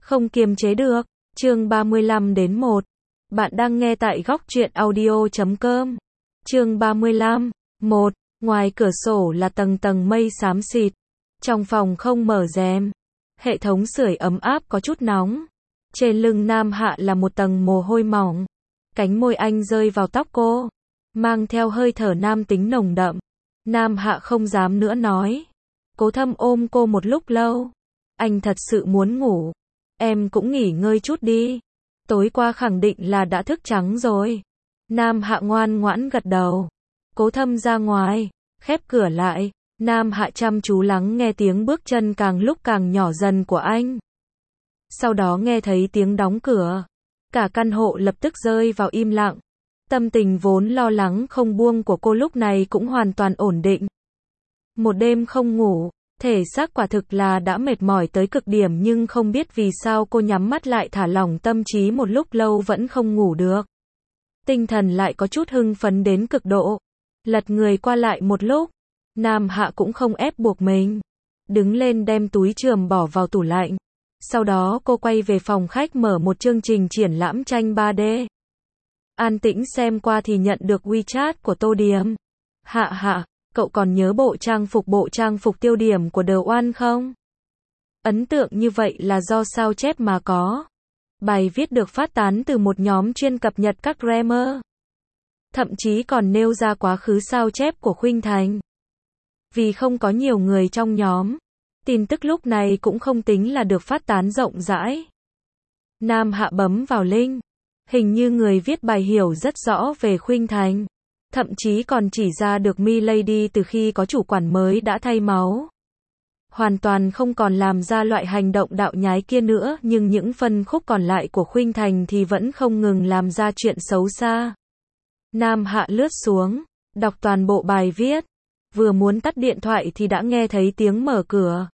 Không kiềm chế được. Chương 35 đến 1. Bạn đang nghe tại góc truyện audio.com. Chương 35. 1. Ngoài cửa sổ là tầng tầng mây xám xịt. Trong phòng không mở rèm. Hệ thống sưởi ấm áp có chút nóng. Trên lưng Nam Hạ là một tầng mồ hôi mỏng. Cánh môi anh rơi vào tóc cô, mang theo hơi thở nam tính nồng đậm. Nam Hạ không dám nữa nói. Cố Thâm ôm cô một lúc lâu. Anh thật sự muốn ngủ. Em cũng nghỉ ngơi chút đi. Tối qua khẳng định là đã thức trắng rồi. Nam Hạ ngoan ngoãn gật đầu. Cố Thâm ra ngoài, khép cửa lại. Nam Hạ chăm chú lắng nghe tiếng bước chân càng lúc càng nhỏ dần của anh. Sau đó nghe thấy tiếng đóng cửa. Cả căn hộ lập tức rơi vào im lặng. Tâm tình vốn lo lắng không buông của cô lúc này cũng hoàn toàn ổn định. Một đêm không ngủ, thể xác quả thực là đã mệt mỏi tới cực điểm, nhưng không biết vì sao cô nhắm mắt lại thả lỏng tâm trí một lúc lâu vẫn không ngủ được. Tinh thần lại có chút hưng phấn đến cực độ. Lật người qua lại một lúc, Nam Hạ cũng không ép buộc mình. Đứng lên đem túi chườm bỏ vào tủ lạnh. Sau đó cô quay về phòng khách mở một chương trình triển lãm tranh 3D. An tĩnh xem qua thì nhận được WeChat của Tô Điềm. Hạ Hạ, cậu còn nhớ bộ trang phục tiêu điểm của The One không? Ấn tượng như vậy là do sao chép mà có. Bài viết được phát tán từ một nhóm chuyên cập nhật các grammar. Thậm chí còn nêu ra quá khứ sao chép của Khuynh Thành. Vì không có nhiều người trong nhóm, tin tức lúc này cũng không tính là được phát tán rộng rãi. Nam Hạ bấm vào link. Hình như người viết bài hiểu rất rõ về Khuynh Thành. Thậm chí còn chỉ ra được Milady từ khi có chủ quản mới đã thay máu. Hoàn toàn không còn làm ra loại hành động đạo nhái kia nữa, nhưng những phân khúc còn lại của Khuynh Thành thì vẫn không ngừng làm ra chuyện xấu xa. Nam Hạ lướt xuống, đọc toàn bộ bài viết. Vừa muốn tắt điện thoại thì đã nghe thấy tiếng mở cửa.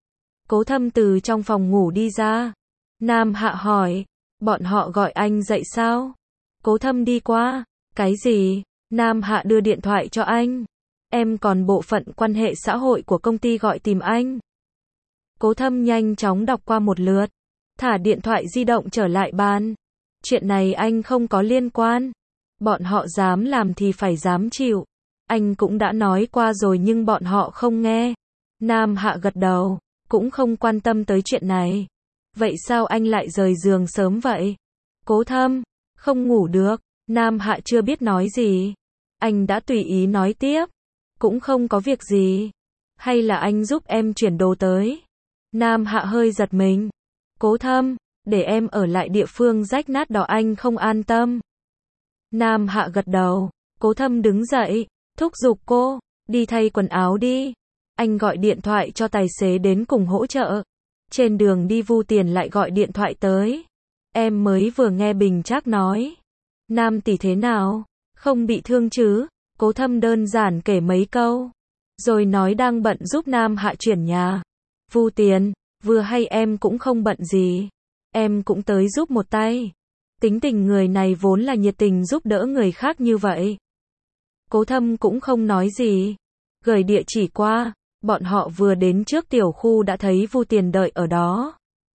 Cố Thâm từ trong phòng ngủ đi ra. Nam Hạ hỏi, bọn họ gọi anh dậy sao? Cố Thâm đi qua. Cái gì? Nam Hạ đưa điện thoại cho anh. Em còn bộ phận quan hệ xã hội của công ty gọi tìm anh. Cố Thâm nhanh chóng đọc qua một lượt. Thả điện thoại di động trở lại bàn. Chuyện này anh không có liên quan. Bọn họ dám làm thì phải dám chịu. Anh cũng đã nói qua rồi nhưng bọn họ không nghe. Nam Hạ gật đầu, cũng không quan tâm tới chuyện này. Vậy sao anh lại rời giường sớm vậy? Cố Thâm, không ngủ được. Nam Hạ chưa biết nói gì. Anh đã tùy ý nói tiếp. Cũng không có việc gì. Hay là anh giúp em chuyển đồ tới? Nam Hạ hơi giật mình. Cố Thâm, để em ở lại địa phương rách nát đó anh không an tâm. Nam Hạ gật đầu. Cố Thâm đứng dậy, thúc giục cô, đi thay quần áo đi. Anh gọi điện thoại cho tài xế đến cùng hỗ trợ. Trên đường đi Vu Tiền lại gọi điện thoại tới. Em mới vừa nghe Bình Trác nói. Nam tỷ thế nào? Không bị thương chứ? Cố Thâm đơn giản kể mấy câu. Rồi nói đang bận giúp Nam Hạ chuyển nhà. Vu Tiền, vừa hay em cũng không bận gì. Em cũng tới giúp một tay. Tính tình người này vốn là nhiệt tình giúp đỡ người khác như vậy. Cố Thâm cũng không nói gì. Gửi địa chỉ qua. Bọn họ vừa đến trước tiểu khu đã thấy Vu Tiền đợi ở đó.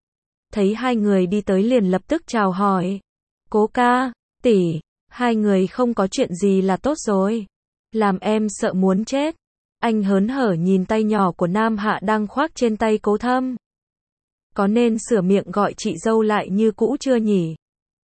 Thấy hai người đi tới liền lập tức chào hỏi. Cố ca, tỷ, hai người không có chuyện gì là tốt rồi. Làm em sợ muốn chết. Anh hớn hở nhìn tay nhỏ của Nam Hạ đang khoác trên tay Cố Thâm. Có nên sửa miệng gọi chị dâu lại như cũ chưa nhỉ?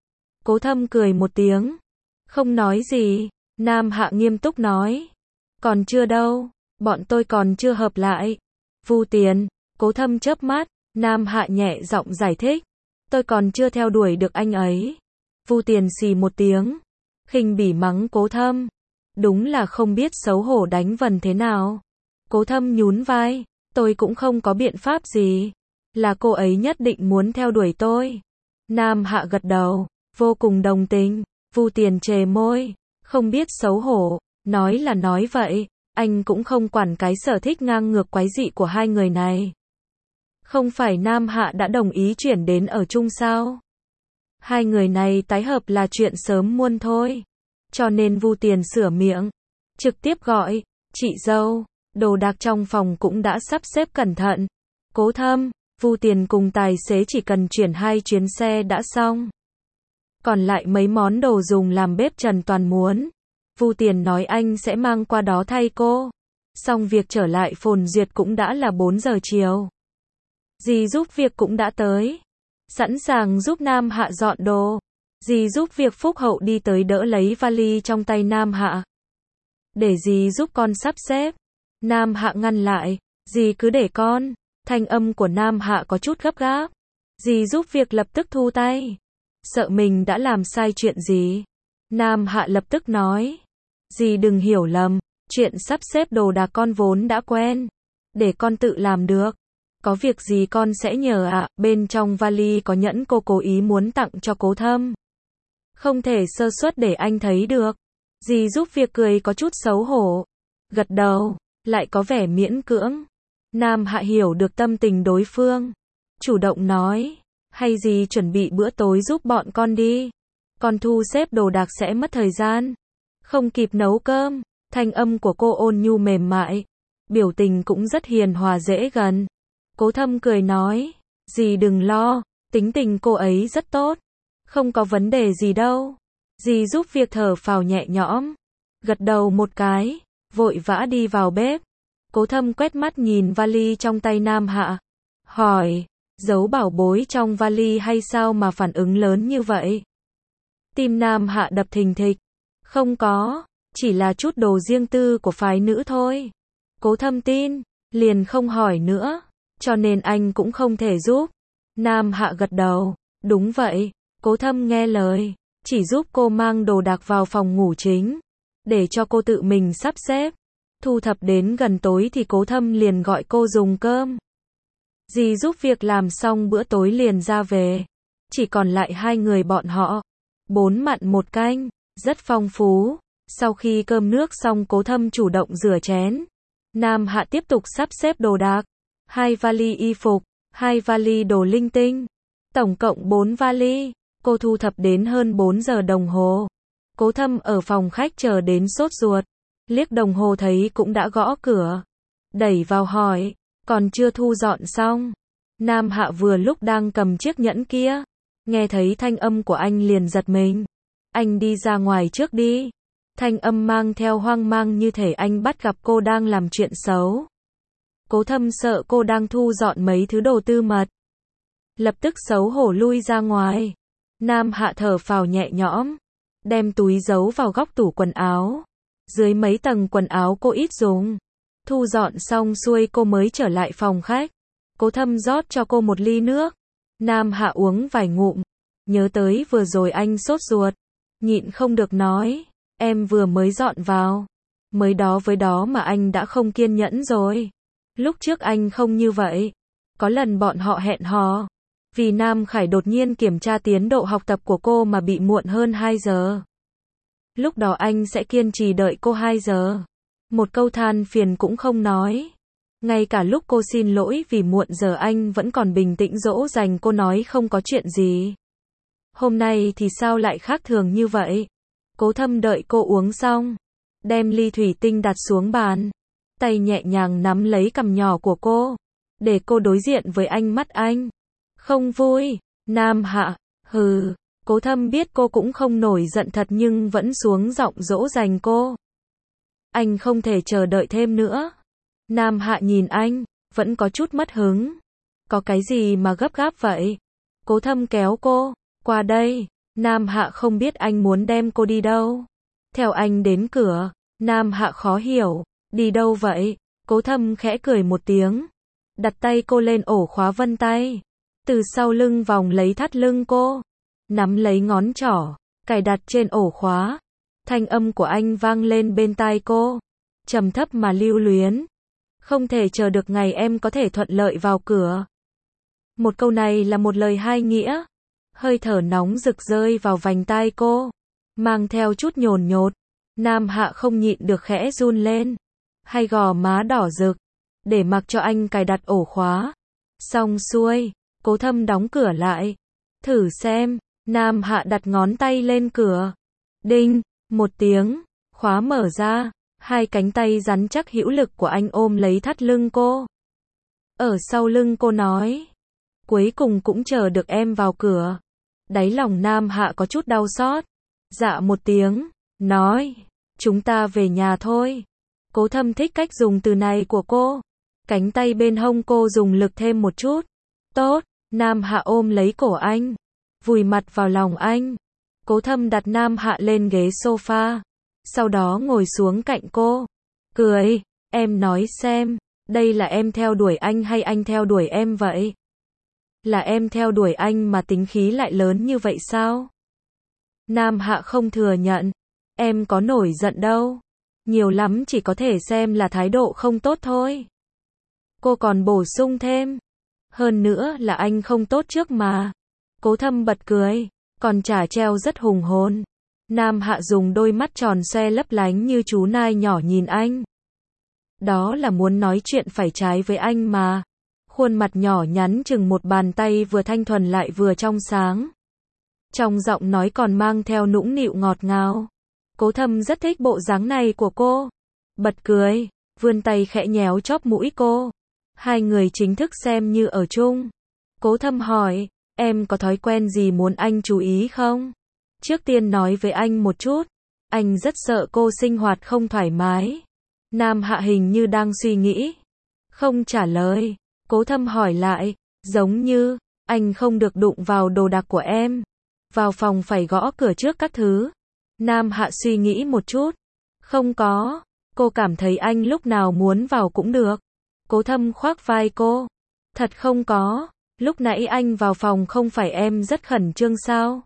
Cố Thâm cười một tiếng. Không nói gì. Nam Hạ nghiêm túc nói. Còn chưa đâu. Bọn tôi còn chưa hợp lại. Vu Tiền. Cố Thâm chớp mắt. Nam Hạ nhẹ giọng giải thích. Tôi còn chưa theo đuổi được anh ấy. Vu Tiền xì một tiếng. Khinh bỉ mắng Cố Thâm. Đúng là không biết xấu hổ đánh vần thế nào. Cố Thâm nhún vai. Tôi cũng không có biện pháp gì. Là cô ấy nhất định muốn theo đuổi tôi. Nam Hạ gật đầu. Vô cùng đồng tình. Vu Tiền chề môi. Không biết xấu hổ. Nói là nói vậy. Anh cũng không quản cái sở thích ngang ngược quái dị của hai người này. Không phải Nam Hạ đã đồng ý chuyển đến ở chung sao? Hai người này tái hợp là chuyện sớm muôn thôi. Cho nên Vu Tiền sửa miệng. Trực tiếp gọi. Chị dâu. Đồ đạc trong phòng cũng đã sắp xếp cẩn thận. Cố Thâm. Vu Tiền cùng tài xế chỉ cần chuyển 2 chuyến xe đã xong. Còn lại mấy món đồ dùng làm bếp Trần Toàn muốn. Vu Tiền nói anh sẽ mang qua đó thay cô. Xong việc trở lại Phồn Duyệt cũng đã là 4 giờ chiều. Dì giúp việc cũng đã tới. Sẵn sàng giúp Nam Hạ dọn đồ. Dì giúp việc Phúc Hậu đi tới đỡ lấy vali trong tay Nam Hạ. Để dì giúp con sắp xếp. Nam Hạ ngăn lại. Dì cứ để con. Thanh âm của Nam Hạ có chút gấp gáp. Dì giúp việc lập tức thu tay. Sợ mình đã làm sai chuyện gì. Nam Hạ lập tức nói. Dì đừng hiểu lầm. Chuyện sắp xếp đồ đạc con vốn đã quen. Để con tự làm được. Có việc gì con sẽ nhờ ạ. Bên trong vali có nhẫn cô cố ý muốn tặng cho Cố Thâm. Không thể sơ suất để anh thấy được. Dì giúp việc cười có chút xấu hổ. Gật đầu. Lại có vẻ miễn cưỡng. Nam Hạ hiểu được tâm tình đối phương. Chủ động nói. Hay dì chuẩn bị bữa tối giúp bọn con đi. Con thu xếp đồ đạc sẽ mất thời gian. Không kịp nấu cơm. Thanh âm của cô ôn nhu mềm mại. Biểu tình cũng rất hiền hòa dễ gần. Cố Thâm cười nói. Dì đừng lo. Tính tình cô ấy rất tốt. Không có vấn đề gì đâu. Dì giúp việc thở phào nhẹ nhõm. Gật đầu một cái. Vội vã đi vào bếp. Cố Thâm quét mắt nhìn vali trong tay Nam Hạ. Hỏi. Giấu bảo bối trong vali hay sao mà phản ứng lớn như vậy? Tim Nam Hạ đập thình thịch. Không có. Chỉ là chút đồ riêng tư của phái nữ thôi. Cố Thâm tin. Liền không hỏi nữa. Cho nên anh cũng không thể giúp. Nam Hạ gật đầu. Đúng vậy. Cố Thâm nghe lời. Chỉ giúp cô mang đồ đạc vào phòng ngủ chính. Để cho cô tự mình sắp xếp. Thu thập đến gần tối thì Cố Thâm liền gọi cô dùng cơm. Dì giúp việc làm xong bữa tối liền ra về. Chỉ còn lại 2 người bọn họ. 4 mặn 1 canh. Rất phong phú. Sau khi cơm nước xong Cố Thâm chủ động rửa chén. Nam Hạ tiếp tục sắp xếp đồ đạc. 2 vali y phục. 2 vali đồ linh tinh. Tổng cộng 4 vali. Cô thu thập đến hơn 4 giờ đồng hồ. Cố Thâm ở phòng khách chờ đến sốt ruột. Liếc đồng hồ thấy cũng đã gõ cửa. Đẩy vào hỏi. Còn chưa thu dọn xong. Nam Hạ vừa lúc đang cầm chiếc nhẫn kia. Nghe thấy thanh âm của anh liền giật mình. Anh đi ra ngoài trước đi. Thanh âm mang theo hoang mang như thể anh bắt gặp cô đang làm chuyện xấu. Cố Thâm sợ cô đang thu dọn mấy thứ đồ tư mật. Lập tức xấu hổ lui ra ngoài. Nam Hạ thở phào nhẹ nhõm. Đem túi giấu vào góc tủ quần áo. Dưới mấy tầng quần áo cô ít dùng. Thu dọn xong xuôi cô mới trở lại phòng khách. Cố Thâm rót cho cô một ly nước. Nam Hạ uống vài ngụm. Nhớ tới vừa rồi anh sốt ruột. Nhịn không được nói. Em vừa mới dọn vào. Mới đó với đó mà anh đã không kiên nhẫn rồi. Lúc trước anh không như vậy. Có lần bọn họ hẹn hò. Vì Nam Khải đột nhiên kiểm tra tiến độ học tập của cô mà bị muộn hơn 2 giờ. Lúc đó anh sẽ kiên trì đợi cô 2 giờ. Một câu than phiền cũng không nói. Ngay cả lúc cô xin lỗi vì muộn giờ anh vẫn còn bình tĩnh dỗ dành cô nói không có chuyện gì. Hôm nay thì sao lại khác thường như vậy? Cố Thâm đợi cô uống xong. Đem ly thủy tinh đặt xuống bàn. Tay nhẹ nhàng nắm lấy cằm nhỏ của cô. Để cô đối diện với anh mắt anh. Không vui. Nam Hạ. Hừ. Cố Thâm biết cô cũng không nổi giận thật nhưng vẫn xuống giọng dỗ dành cô. Anh không thể chờ đợi thêm nữa. Nam Hạ nhìn anh. Vẫn có chút mất hứng. Có cái gì mà gấp gáp vậy? Cố Thâm kéo cô. Qua đây. Nam Hạ không biết anh muốn đem cô đi đâu. Theo anh đến cửa. Nam Hạ khó hiểu. Đi đâu vậy? Cố Thâm khẽ cười một tiếng. Đặt tay cô lên ổ khóa vân tay. Từ sau lưng vòng lấy thắt lưng cô. Nắm lấy ngón trỏ. Cài đặt trên ổ khóa. Thanh âm của anh vang lên bên tai cô. Trầm thấp mà lưu luyến. Không thể chờ được ngày em có thể thuận lợi vào cửa. Một câu này là một lời hai nghĩa. Hơi thở nóng rực rơi vào vành tai cô. Mang theo chút nhồn nhột. Nam Hạ không nhịn được khẽ run lên. Hai gò má đỏ rực. Để mặc cho anh cài đặt ổ khóa. Xong xuôi. Cố Thâm đóng cửa lại. Thử xem. Nam Hạ đặt ngón tay lên cửa. Đinh. Một tiếng. Khóa mở ra. Hai cánh tay rắn chắc hữu lực của anh ôm lấy thắt lưng cô. Ở sau lưng cô nói. cuối cùng cũng chờ được em vào cửa. Đáy lòng Nam Hạ có chút đau xót. Dạ một tiếng, nói, chúng ta về nhà thôi. Cố Thâm thích cách dùng từ này của cô. Cánh tay bên hông cô dùng lực thêm một chút. Tốt, Nam Hạ ôm lấy cổ anh, vùi mặt vào lòng anh. Cố Thâm đặt Nam Hạ lên ghế sofa, sau đó ngồi xuống cạnh cô. Cười, em nói xem, đây là em theo đuổi anh hay anh theo đuổi em vậy? Là em theo đuổi anh mà tính khí lại lớn như vậy sao? Nam Hạ không thừa nhận. Em có nổi giận đâu. Nhiều lắm chỉ có thể xem là thái độ không tốt thôi. Cô còn bổ sung thêm. Hơn nữa là anh không tốt trước mà. Cố Thâm bật cười, còn chả treo rất hùng hồn. Nam Hạ dùng đôi mắt tròn xoe lấp lánh như chú nai nhỏ nhìn anh. Đó là muốn nói chuyện phải trái với anh mà. Khuôn mặt nhỏ nhắn chừng một bàn tay vừa thanh thuần lại vừa trong sáng. Trong giọng nói còn mang theo nũng nịu ngọt ngào. Cố Thâm rất thích bộ dáng này của cô. Bật cười, vươn tay khẽ nhéo chóp mũi cô. Hai người chính thức xem như ở chung. Cố Thâm hỏi, em có thói quen gì muốn anh chú ý không? Trước tiên nói với anh một chút. Anh rất sợ cô sinh hoạt không thoải mái. Nam Hạ hình như đang suy nghĩ. Không trả lời. Cố Thâm hỏi lại, giống như, anh không được đụng vào đồ đạc của em. Vào phòng phải gõ cửa trước các thứ. Nam Hạ suy nghĩ một chút. Không có. Cô cảm thấy anh lúc nào muốn vào cũng được. Cố Thâm khoác vai cô. Thật không có. Lúc nãy anh vào phòng không phải em rất khẩn trương sao?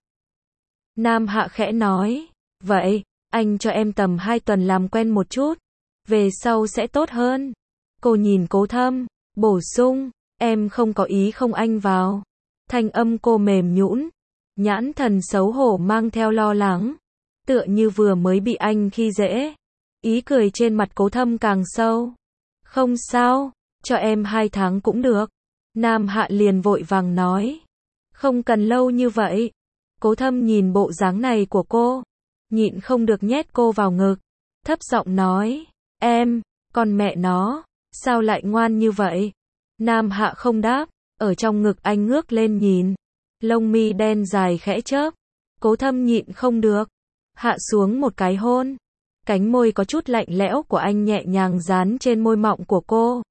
Nam Hạ khẽ nói. Vậy, anh cho em tầm 2 tuần làm quen một chút. Về sau sẽ tốt hơn. Cô nhìn Cố Thâm, bổ sung. Em không có ý không anh vào. Thanh âm cô mềm nhũn. Nhãn thần xấu hổ mang theo lo lắng. Tựa như vừa mới bị anh khi dễ. Ý cười trên mặt Cố Thâm càng sâu. Không sao, cho em 2 tháng cũng được. Nam Hạ liền vội vàng nói. Không cần lâu như vậy. Cố Thâm nhìn bộ dáng này của cô. Nhịn không được nhét cô vào ngực. Thấp giọng nói. Em, con mẹ nó, sao lại ngoan như vậy? Nam Hạ không đáp. Ở trong ngực anh ngước lên nhìn. Lông mi đen dài khẽ chớp. Cố Thâm nhịn không được. Hạ xuống một cái hôn. Cánh môi có chút lạnh lẽo của anh nhẹ nhàng dán trên môi mọng của cô.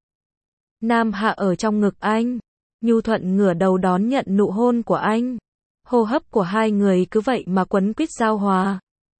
Nam Hạ ở trong ngực anh. Nhu thuận ngửa đầu đón nhận nụ hôn của anh. Hô hấp của hai người cứ vậy mà quấn quýt giao hòa.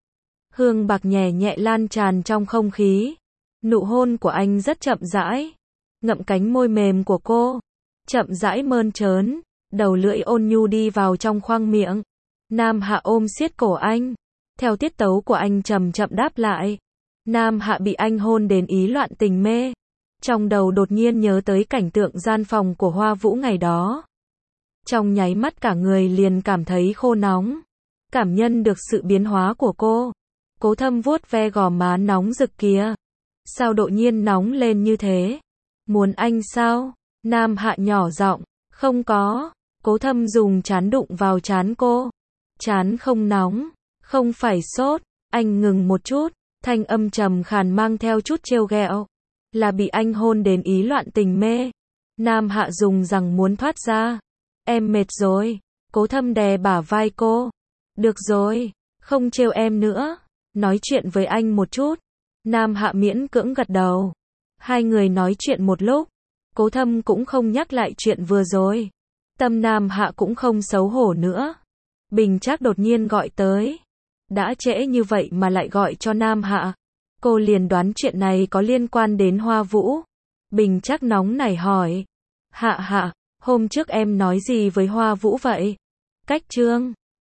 Hương bạc nhẹ nhẹ lan tràn trong không khí. Nụ hôn của anh rất chậm rãi. Ngậm cánh môi mềm của cô. Chậm rãi mơn trớn. Đầu lưỡi ôn nhu đi vào trong khoang miệng. Nam Hạ ôm siết cổ anh. Theo tiết tấu của anh chậm chậm đáp lại. Nam Hạ bị anh hôn đến ý loạn tình mê. Trong đầu đột nhiên nhớ tới cảnh tượng gian phòng của Hoa Vũ ngày đó. Trong nháy mắt cả người liền cảm thấy khô nóng. Cảm nhận được sự biến hóa của cô. Cố Thâm vuốt ve gò má nóng rực kia. Sao đột nhiên nóng lên như thế? Muốn anh sao? Nam Hạ nhỏ giọng. Không có. Cố Thâm dùng trán đụng vào trán cô. Trán không nóng. Không phải sốt. Anh ngừng một chút. Thanh âm trầm khàn mang theo chút trêu ghẹo. Là bị anh hôn đến ý loạn tình mê. Nam Hạ dùng rằng muốn thoát ra. Em mệt rồi. Cố Thâm đè bả vai cô. Được rồi. Không trêu em nữa. Nói chuyện với anh một chút. Nam Hạ miễn cưỡng gật đầu. Hai người nói chuyện một lúc. Cố Thâm cũng không nhắc lại chuyện vừa rồi. Tâm Nam Hạ cũng không xấu hổ nữa. Bình Trác đột nhiên gọi tới. Đã trễ như vậy mà lại gọi cho Nam Hạ. Cô liền đoán chuyện này có liên quan đến Hoa Vũ. Bình Trác nóng nảy hỏi. Hạ Hạ, hôm trước em nói gì với Hoa Vũ vậy? Cách trương.